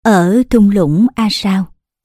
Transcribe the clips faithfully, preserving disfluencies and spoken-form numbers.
Ở thung lũng A Sao.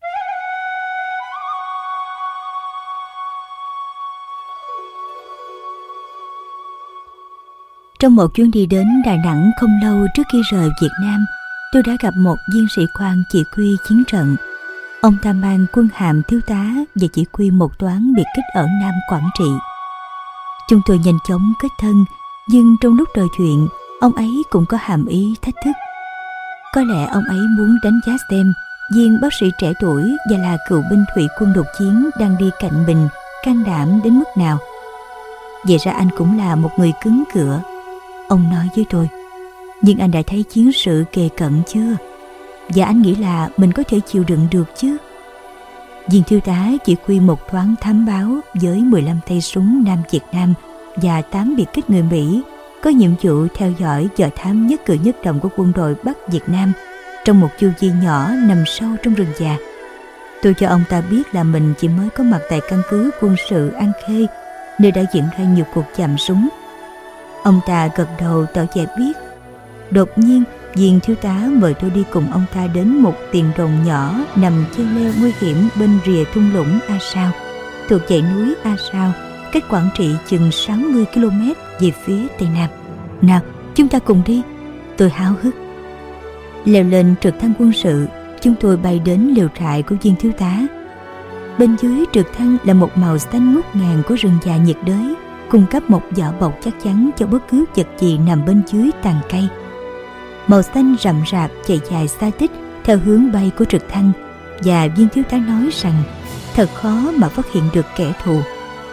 Trong một chuyến đi đến Đà Nẵng không lâu trước khi rời Việt Nam, tôi đã gặp một viên sĩ quan chỉ huy chiến trận. Ông ta mang quân hàm thiếu tá và chỉ huy một toán biệt kích ở Nam Quảng Trị. Chúng tôi nhanh chóng kết thân, nhưng trong lúc trò chuyện, ông ấy cũng có hàm ý thách thức. Có lẽ ông ấy muốn đánh giá xem viên bác sĩ trẻ tuổi và là cựu binh thủy quân đột chiến đang đi cạnh mình can đảm đến mức nào. Vậy ra anh cũng là một người cứng cựa, ông nói với tôi. Nhưng anh đã thấy chiến sự kề cận chưa? Và anh nghĩ là mình có thể chịu đựng được chứ? Viên thiếu tá chỉ huy một toán thám báo với mười lăm tay súng Nam Việt Nam và tám biệt kích người Mỹ, có nhiệm vụ theo dõi dò thám nhất cử nhất động của quân đội Bắc Việt Nam trong một chu vi nhỏ nằm sâu trong rừng già. Tôi cho ông ta biết là mình chỉ mới có mặt tại căn cứ quân sự An Khê, nơi đã diễn ra nhiều cuộc chạm súng. Ông ta gật đầu tỏ vẻ biết. Đột nhiên, viên thiếu tá mời tôi đi cùng ông ta đến một tiền đồn nhỏ nằm cheo leo nguy hiểm bên rìa thung lũng A Sao, thuộc dãy núi A Sao, cách Quảng Trị chừng sáu mươi ki lô mét về phía tây nam. Nào, chúng ta cùng đi, tôi háo hức. Leo lên trực thăng quân sự, chúng tôi bay đến lều trại của viên thiếu tá. Bên dưới trực thăng là một màu xanh ngút ngàn của rừng già nhiệt đới, cung cấp một vỏ bọc chắc chắn cho bất cứ vật gì nằm bên dưới tàn cây. Màu xanh rậm rạp chạy dài xa tích theo hướng bay của trực thăng, và viên thiếu tá nói rằng thật khó mà phát hiện được kẻ thù.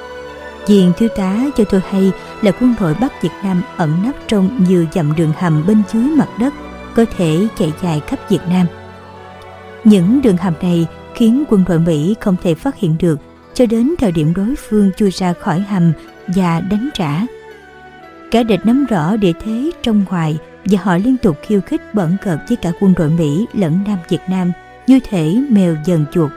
Viên thiếu tá cho tôi hay là quân đội Bắc Việt Nam ẩn nấp trong nhiều dặm đường hầm bên dưới mặt đất, có thể chạy dài khắp Việt Nam. Những đường hầm này khiến quân đội Mỹ không thể phát hiện được cho đến thời điểm đối phương chui ra khỏi hầm và đánh trả. Cả địch nắm rõ địa thế trong ngoài, và họ liên tục khiêu khích bỡn cợt với cả quân đội Mỹ lẫn Nam Việt Nam như thể mèo dần chuột.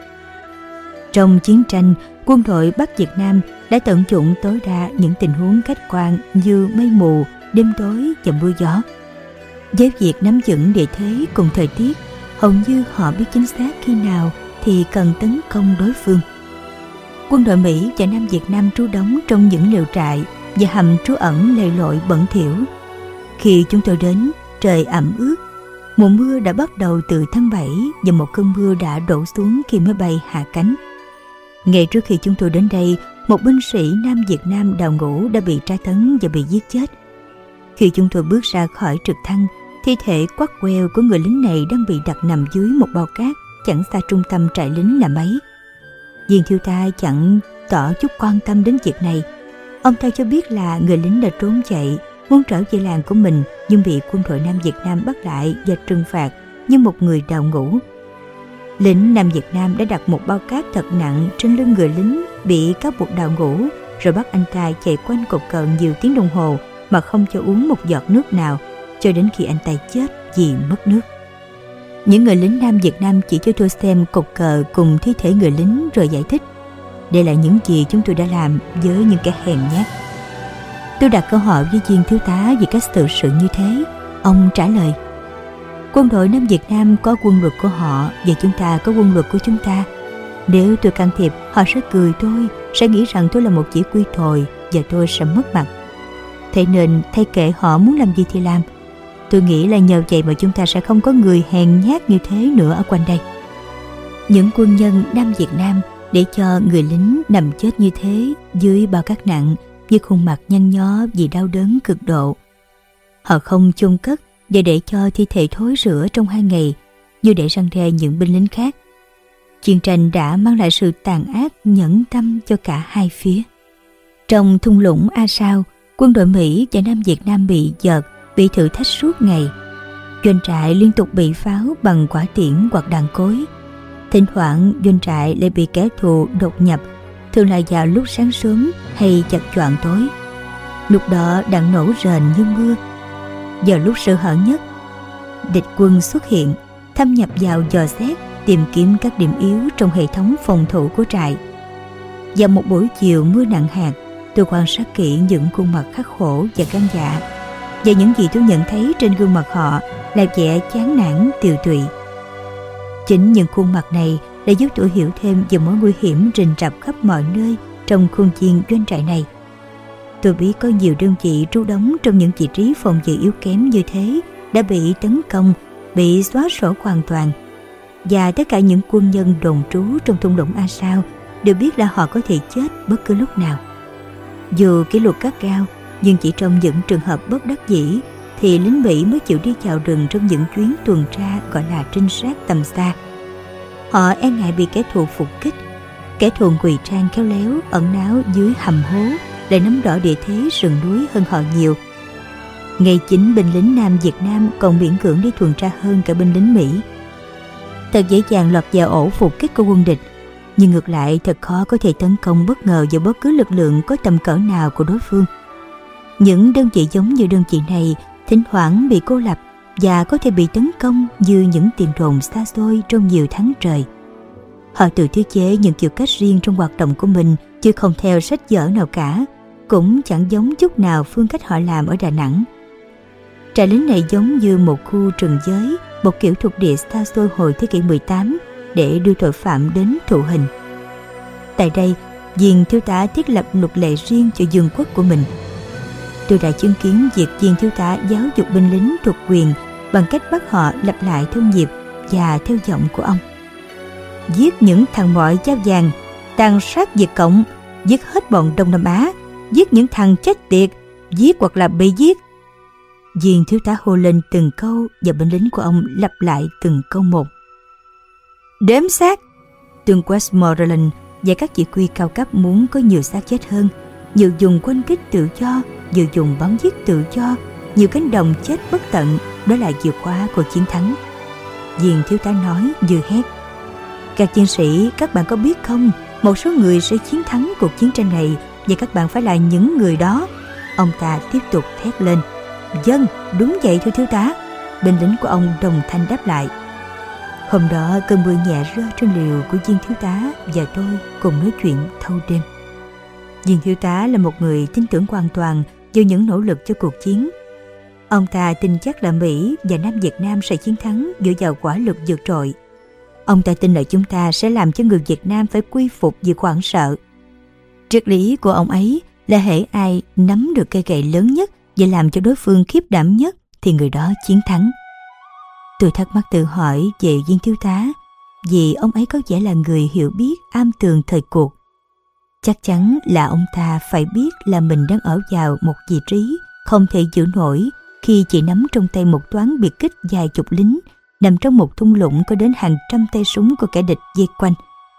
Trong chiến tranh, quân đội Bắc Việt Nam đã tận dụng tối đa những tình huống khách quan như mây mù, đêm tối và mưa gió. Với việc nắm vững địa thế cùng thời tiết, hầu như họ biết chính xác khi nào thì cần tấn công đối phương. Quân đội Mỹ và Nam Việt Nam trú đóng trong những lều trại và hầm trú ẩn lầy lội bẩn thỉu. Khi chúng tôi đến, trời ẩm ướt. Mùa mưa đã bắt đầu từ tháng bảy và một cơn mưa đã đổ xuống khi máy bay hạ cánh. Ngay trước khi chúng tôi đến đây, một binh sĩ Nam Việt Nam đào ngũ đã bị tra tấn và bị giết chết. Khi chúng tôi bước ra khỏi trực thăng, thi thể quắt queo của người lính này đang bị đặt nằm dưới một bao cát chẳng xa trung tâm trại lính là mấy. Viên thiếu tá chẳng tỏ chút quan tâm đến việc này. Ông ta cho biết là người lính đã trốn chạy, muốn trở về làng của mình, nhưng bị quân đội Nam Việt Nam bắt lại và trừng phạt như một người đào ngũ. Lính Nam Việt Nam đã đặt một bao cát thật nặng trên lưng người lính bị cáo buộc đào ngũ, rồi bắt anh ta chạy quanh cột cờ nhiều tiếng đồng hồ mà không cho uống một giọt nước nào, cho đến khi anh ta chết vì mất nước. Những người lính Nam Việt Nam chỉ cho tôi xem cột cờ cùng thi thể người lính rồi giải thích. Đây là những gì chúng tôi đã làm với những kẻ hèn nhát. Tôi đặt câu hỏi với viên thiếu tá về cách xử sự như thế. Ông trả lời: quân đội Nam Việt Nam có quân luật của họ và chúng ta có quân luật của chúng ta. Nếu tôi can thiệp, họ sẽ cười tôi, sẽ nghĩ rằng tôi là một chỉ huy tồi và tôi sẽ mất mặt. Thế nên thay kệ họ muốn làm gì thì làm. Tôi nghĩ là nhờ vậy mà chúng ta sẽ không có người hèn nhát như thế nữa ở quanh đây. Những quân nhân Nam Việt Nam để cho người lính nằm chết như thế dưới bao cát nặng, với khuôn mặt nhăn nhó vì đau đớn cực độ. Họ không chôn cất và để cho thi thể thối rữa trong hai ngày, như để răn đe những binh lính khác. Chiến tranh đã mang lại sự tàn ác nhẫn tâm cho cả hai phía. Trong thung lũng A Sao, quân đội Mỹ và Nam Việt Nam bị giật, bị thử thách suốt ngày. Doanh trại liên tục bị pháo bằng quả tiễn hoặc đạn cối. Thỉnh thoảng doanh trại lại bị kẻ thù đột nhập, thường là vào lúc sáng sớm hay chập choạng tối. Lúc đó đạn nổ rền như mưa. Vào lúc sơ hở nhất, địch quân xuất hiện, thâm nhập vào dò xét, tìm kiếm các điểm yếu trong hệ thống phòng thủ của trại. Vào một buổi chiều mưa nặng hạt, tôi quan sát kỹ những khuôn mặt khắc khổ và gan dạ, và những gì tôi nhận thấy trên gương mặt họ là vẻ chán nản tiều tụy. Chính những khuôn mặt này đã giúp tôi hiểu thêm về mối nguy hiểm rình rập khắp mọi nơi trong khuôn viên doanh trại này. Tôi biết có nhiều đơn vị trú đóng trong những vị trí phòng vệ yếu kém như thế đã bị tấn công, bị xóa sổ hoàn toàn. Và tất cả những quân nhân đồn trú trong thung lũng Asao đều biết là họ có thể chết bất cứ lúc nào. Dù kỷ luật gắt gao, nhưng chỉ trong những trường hợp bất đắc dĩ thì lính Mỹ mới chịu đi vào rừng trong những chuyến tuần tra gọi là trinh sát tầm xa. Họ e ngại bị kẻ thù phục kích. Kẻ thù ngụy trang khéo léo ẩn náu dưới hầm hố lại nắm rõ địa thế rừng núi hơn họ nhiều. Ngay chính binh lính Nam Việt Nam còn miễn cưỡng đi tuần tra hơn cả binh lính Mỹ. Thật dễ dàng lọt vào ổ phục kích của quân địch, nhưng ngược lại thật khó có thể tấn công bất ngờ vào bất cứ lực lượng có tầm cỡ nào của đối phương. Những đơn vị giống như đơn vị này thỉnh thoảng bị cô lập và có thể bị tấn công như những tiền đồn xa xôi trong nhiều tháng trời. Họ tự thiết chế những kiểu cách riêng trong hoạt động của mình, chứ không theo sách vở nào cả, cũng chẳng giống chút nào phương cách họ làm ở Đà Nẵng. Trại lính này giống như một khu trừng giới, một kiểu thuộc địa xa xôi hồi thế kỷ mười tám để đưa tội phạm đến thụ hình. Tại đây, viên thiếu tá thiết lập luật lệ riêng cho vương quốc của mình. Tôi đã chứng kiến việc viên thiếu tá giáo dục binh lính thuộc quyền bằng cách bắt họ lặp lại thông nhịp và theo giọng của ông. Giết những thằng mọi dao vàng, tàn sát Việt Cộng, giết hết bọn Đông Nam Á, giết những thằng chết tiệt, giết hoặc là bị giết. Viên thiếu tá hô lên từng câu và binh lính của ông lặp lại từng câu một. Đếm xác. Tướng Westmoreland và các chỉ huy cao cấp muốn có nhiều xác chết hơn, nhiều dùng quân kích tự do, vừa dùng bắn giết tự do, nhiều cánh đồng chết bất tận. Đó là chìa khóa của chiến thắng. Viên thiếu tá nói vừa hét. Các chiến sĩ, các bạn có biết không, một số người sẽ chiến thắng cuộc chiến tranh này và các bạn phải là những người đó. Ông ta tiếp tục thét lên. Vâng, đúng vậy thưa thiếu tá. Binh lính của ông đồng thanh đáp lại. Hôm đó cơn mưa nhẹ rơi trên liều của viên thiếu tá và tôi cùng nói chuyện thâu đêm. Viên thiếu tá là một người tin tưởng hoàn toàn vào những nỗ lực cho cuộc chiến. Ông ta tin chắc là Mỹ và Nam Việt Nam sẽ chiến thắng dựa vào quả lực vượt trội. Ông ta tin là chúng ta sẽ làm cho người Việt Nam phải quy phục vì hoảng sợ. Triết lý của ông ấy là hễ ai nắm được cây gậy lớn nhất và làm cho đối phương khiếp đảm nhất thì người đó chiến thắng. Tôi thắc mắc tự hỏi về viên thiếu tá, vì ông ấy có vẻ là người hiểu biết am tường thời cuộc. Chắc chắn là ông ta phải biết là mình đang ở vào một vị trí không thể giữ nổi khi chỉ nắm trong tay một toán biệt kích vài chục lính nằm trong một thung lũng có đến hàng trăm tay súng của kẻ địch vây quanh.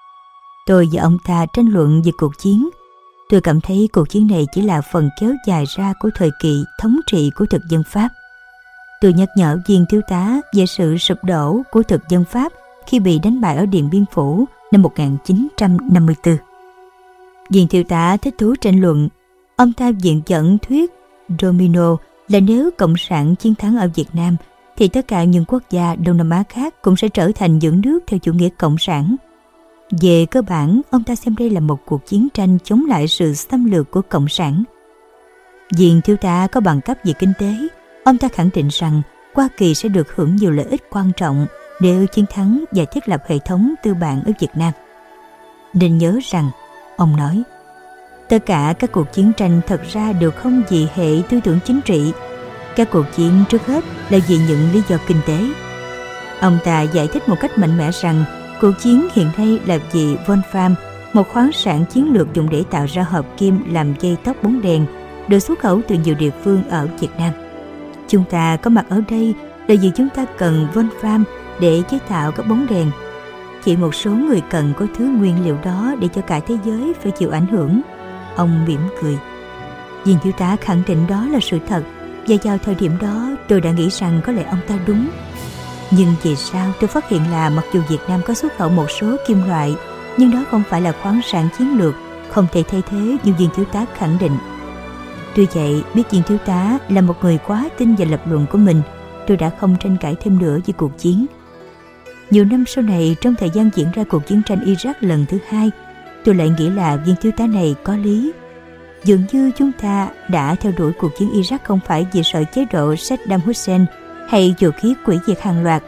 Tôi và ông ta tranh luận về cuộc chiến. Tôi cảm thấy cuộc chiến này chỉ là phần kéo dài ra của thời kỳ thống trị của thực dân Pháp. Tôi nhắc nhở viên thiếu tá về sự sụp đổ của thực dân Pháp khi bị đánh bại ở Điện Biên Phủ năm một nghìn chín trăm năm mươi tư. Viên thiếu tá thích thú tranh luận. Ông ta viện dẫn thuyết domino là nếu Cộng sản chiến thắng ở Việt Nam thì tất cả những quốc gia Đông Nam Á khác cũng sẽ trở thành những nước theo chủ nghĩa cộng sản. Về cơ bản, ông ta xem đây là một cuộc chiến tranh chống lại sự xâm lược của Cộng sản. Viên thiếu tá có bằng cấp về kinh tế. Ông ta khẳng định rằng Hoa Kỳ sẽ được hưởng nhiều lợi ích quan trọng nếu chiến thắng và thiết lập hệ thống tư bản ở Việt Nam. Nên nhớ rằng, ông nói, tất cả các cuộc chiến tranh thật ra đều không vì hệ tư tưởng chính trị. Các cuộc chiến trước hết là vì những lý do kinh tế. Ông ta giải thích một cách mạnh mẽ rằng cuộc chiến hiện nay là vì Wolfram, một khoáng sản chiến lược dùng để tạo ra hợp kim làm dây tóc bóng đèn, được xuất khẩu từ nhiều địa phương ở Việt Nam. Chúng ta có mặt ở đây là vì chúng ta cần Wolfram để chế tạo các bóng đèn. Chỉ một số người cần có thứ nguyên liệu đó để cho cả thế giới phải chịu ảnh hưởng. Ông mỉm cười. Viên thiếu tá khẳng định đó là sự thật, và vào thời điểm đó tôi đã nghĩ rằng có lẽ ông ta đúng. Nhưng về sau tôi phát hiện là mặc dù Việt Nam có xuất khẩu một số kim loại, nhưng đó không phải là khoáng sản chiến lược, không thể thay thế như viên thiếu tá khẳng định. Tuy vậy, biết viên thiếu tá là một người quá tin vào lập luận của mình, tôi đã không tranh cãi thêm nữa về cuộc chiến. Nhiều năm sau này, trong thời gian diễn ra cuộc chiến tranh Iraq lần thứ hai, tôi lại nghĩ là viên thiếu tá này có lý. Dường như chúng ta đã theo đuổi cuộc chiến Iraq không phải vì sợ chế độ Saddam Hussein hay vũ khí hủy diệt hàng loạt,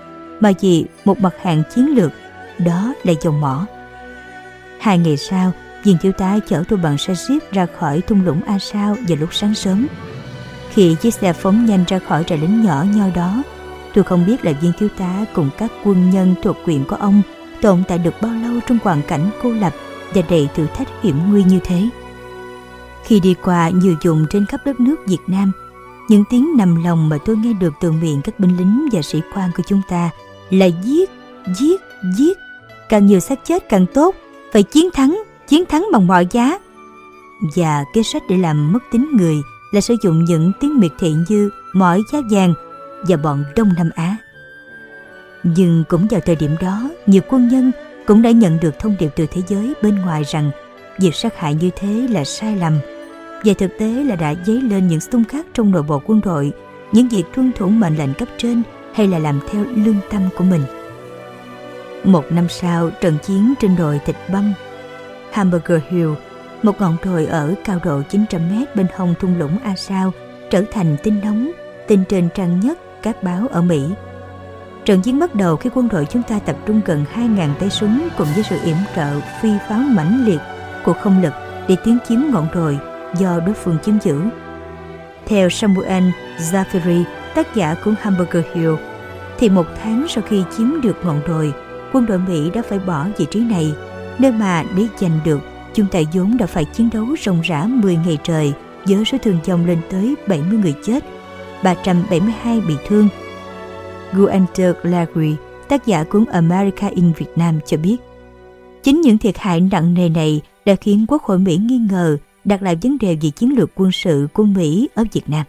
mà vì một mặt hàng chiến lược, đó là dầu mỏ. Hai ngày sau, viên thiếu tá chở tôi bằng xe jeep ra khỏi thung lũng A Sao vào lúc sáng sớm. Khi chiếc xe phóng nhanh ra khỏi trại lính nhỏ nhoi đó, tôi không biết là viên thiếu tá cùng các quân nhân thuộc quyền của ông tồn tại được bao lâu trong hoàn cảnh cô lập và đầy thử thách hiểm nguy như thế. Khi đi qua nhiều vùng trên khắp đất nước Việt Nam, những tiếng nằm lòng mà tôi nghe được từ miệng các binh lính và sĩ quan của chúng ta là giết, giết, giết, càng nhiều xác chết càng tốt, phải chiến thắng, chiến thắng bằng mọi giá. Và kế sách để làm mất tính người là sử dụng những tiếng miệt thị như mỏi giá vàng và bọn Đông Nam Á. Nhưng cũng vào thời điểm đó, nhiều quân nhân cũng đã nhận được thông điệp từ thế giới bên ngoài rằng việc sát hại như thế là sai lầm. Và thực tế là đã dấy lên những xung khắc trong nội bộ quân đội, những việc tuân thủ mệnh lệnh cấp trên hay là làm theo lương tâm của mình. Một năm sau, trận chiến trên đồi thịt băm Hamburger Hill, một ngọn đồi ở cao độ chín trăm mét bên hông thung lũng A Sao, trở thành tin nóng, tin trên trang nhất các báo ở Mỹ. Trận chiến bắt đầu khi quân đội chúng ta tập trung gần hai nghìn tay súng cùng với sự yểm trợ phi pháo mãnh liệt của không lực để tiến chiếm ngọn đồi do đối phương chiếm giữ. Theo Samuel Zafiri, tác giả của Hamburger Hill, thì một tháng sau khi chiếm được ngọn đồi, quân đội Mỹ đã phải bỏ vị trí này, nơi mà để giành được, chúng ta vốn đã phải chiến đấu ròng rã mười ngày trời với số thương vong lên tới bảy mươi người chết, ba trăm bảy mươi hai bị thương. Guenter Lagri, tác giả cuốn America in Vietnam cho biết, chính những thiệt hại nặng nề này đã khiến Quốc hội Mỹ nghi ngờ đặt lại vấn đề về chiến lược quân sự của Mỹ ở Việt Nam.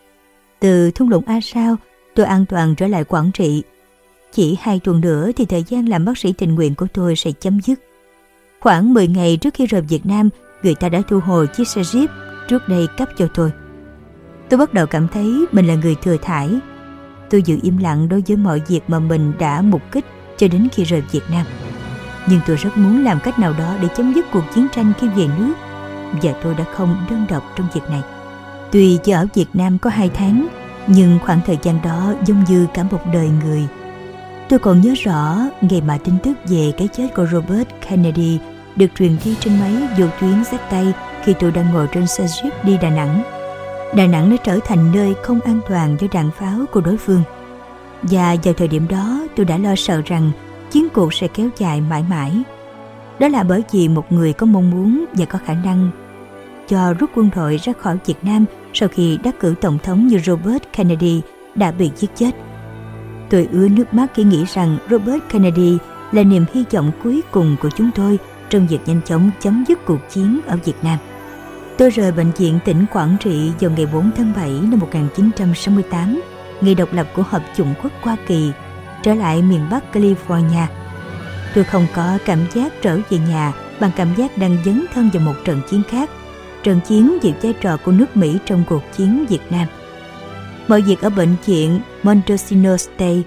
Từ thung lũng A Sao, tôi an toàn trở lại Quảng Trị. Chỉ hai tuần nữa thì thời gian làm bác sĩ tình nguyện của tôi sẽ chấm dứt. Khoảng mười ngày trước khi rời Việt Nam, người ta đã thu hồi chiếc xe Jeep trước đây cấp cho tôi. Tôi bắt đầu cảm thấy mình là người thừa thãi. Tôi giữ im lặng đối với mọi việc mà mình đã mục kích cho đến khi rời Việt Nam. Nhưng tôi rất muốn làm cách nào đó để chấm dứt cuộc chiến tranh khi về nước, và tôi đã không đơn độc trong việc này. Tuy chỉ ở Việt Nam có hai tháng, nhưng khoảng thời gian đó giống như cả một đời người. Tôi còn nhớ rõ ngày mà tin tức về cái chết của Robert Kennedy được truyền đi trên máy vô tuyến Z tay khi tôi đang ngồi trên xe Jeep đi Đà Nẵng. Đà Nẵng đã trở thành nơi không an toàn cho đạn pháo của đối phương. Và vào thời điểm đó tôi đã lo sợ rằng chiến cuộc sẽ kéo dài mãi mãi. Đó là bởi vì một người có mong muốn và có khả năng cho rút quân đội ra khỏi Việt Nam sau khi đắc cử tổng thống như Robert Kennedy đã bị giết chết. Tôi ứa nước mắt khi nghĩ rằng Robert Kennedy là niềm hy vọng cuối cùng của chúng tôi trong việc nhanh chóng chấm dứt cuộc chiến ở Việt Nam. Tôi rời bệnh viện tỉnh Quảng Trị vào ngày bốn tháng bảy năm một nghìn chín trăm sáu mươi tám, ngày độc lập của Hợp chủng quốc Hoa Kỳ, trở lại miền Bắc California. Tôi không có cảm giác trở về nhà bằng cảm giác đang dấn thân vào một trận chiến khác, trận chiến về vai trò của nước Mỹ trong cuộc chiến Việt Nam. Mọi việc ở bệnh viện Montesino State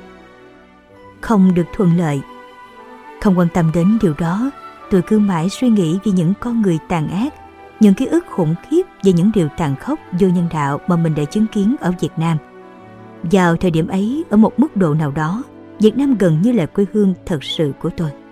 không được thuận lợi. Không quan tâm đến điều đó, tôi cứ mãi suy nghĩ về những con người tàn ác, những ký ức khủng khiếp về những điều tàn khốc vô nhân đạo mà mình đã chứng kiến ở Việt Nam. Vào thời điểm ấy, ở một mức độ nào đó, Việt Nam gần như là quê hương thật sự của tôi.